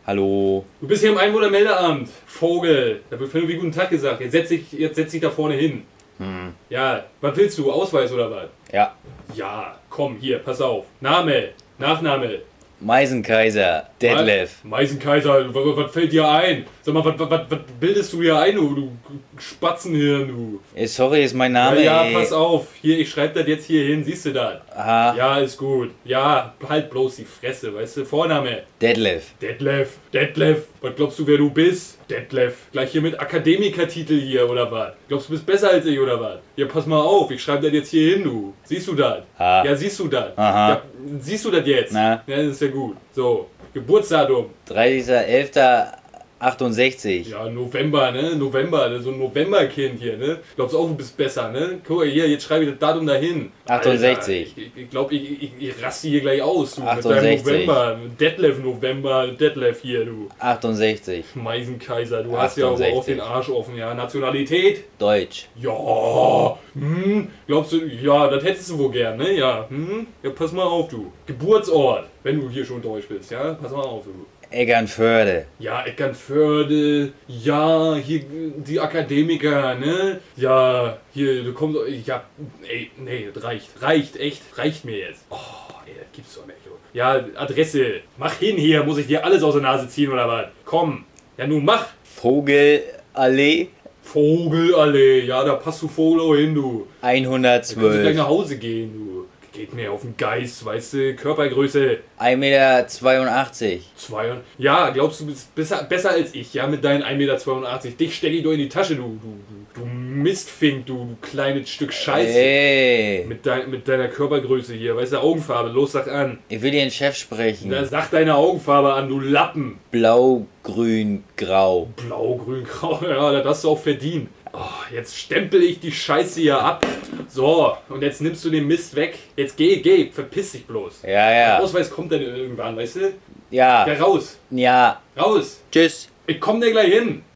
Hallo. Du bist hier im Einwohnermeldeamt. Vogel. Da wird wie guten Tag gesagt. Jetzt setz dich da vorne hin. Ja, was willst du? Ausweis oder was? Ja. Ja, komm, hier, pass auf. Name, Nachname. Meisenkaiser, Detlef. Meisenkaiser, was fällt dir ein? Sag mal, was bildest du hier ein, du Spatzenhirn, du? Sorry, ist mein Name. Ja, pass auf. Hier, ich schreibe das jetzt hier hin. Siehst du das? Aha. Ja, ist gut. Ja, halt bloß die Fresse, weißt du? Vorname. Detlef. Detlef. Was glaubst du, wer du bist? Detlef. Gleich hier mit Akademikertitel hier, oder was? Glaubst du, bist besser als ich, oder was? Ja, pass mal auf. Ich schreibe das jetzt hier hin, du. Siehst du das? Ha. Ja, siehst du das? Aha. Ja, siehst du das jetzt? Na. Ja, das ist ja gut. So, Geburtsdatum. 30.11.68. Ja, November, ne? November, so ein Novemberkind hier, ne? Glaubst auch, du bist besser, ne? Guck mal hier, jetzt schreibe ich das Datum dahin. 68. Alter, ich glaube, ich raste hier gleich aus, du. 68. Mit deinem November. Detlef hier, du. 68. Meisenkaiser, du hast ja aber 68. auch den Arsch offen, ja. Nationalität? Deutsch. Ja. Glaubst du, ja, das hättest du wohl gern, ne? Ja. Ja, pass mal auf, du. Geburtsort, wenn du hier schon Deutsch bist, ja? Pass mal auf, du. Eckernförde. Ja, Eckernförde, ja, hier die Akademiker, ne? Ja, hier, du kommst, ja, ey, nee, das reicht, echt, reicht mir jetzt. Oh, ey, das gibt's doch nicht, du. Ja, Adresse, mach hin hier, muss ich dir alles aus der Nase ziehen oder was? Komm, ja nun mach. Vogelallee. Vogelallee, ja, da passt du Vogel auch hin, du. Da kannst du gleich 112. nach Hause gehen, du. Geht mir auf den Geist, weißt du, Körpergröße. 1,82 Meter. Ja, glaubst du bist besser als ich, ja, mit deinen 1,82 Meter. Dich stecke ich doch in die Tasche, du Mistfink, du kleines Stück Scheiße. Ey. Mit deiner Körpergröße hier, weißt du, Augenfarbe, los, sag an. Ich will den Chef sprechen. Na, sag deine Augenfarbe an, du Lappen. Blau, grün, grau. Blau, grün, grau, ja, das hast du auch verdient. Oh, jetzt stempel ich die Scheiße hier ab. So, und jetzt nimmst du den Mist weg. Jetzt geh, verpiss dich bloß. Ja, Der ja. Ausweis kommt dann irgendwann, weißt du? Ja. Ja, raus. Ja. Raus. Tschüss. Ich komm dir gleich hin.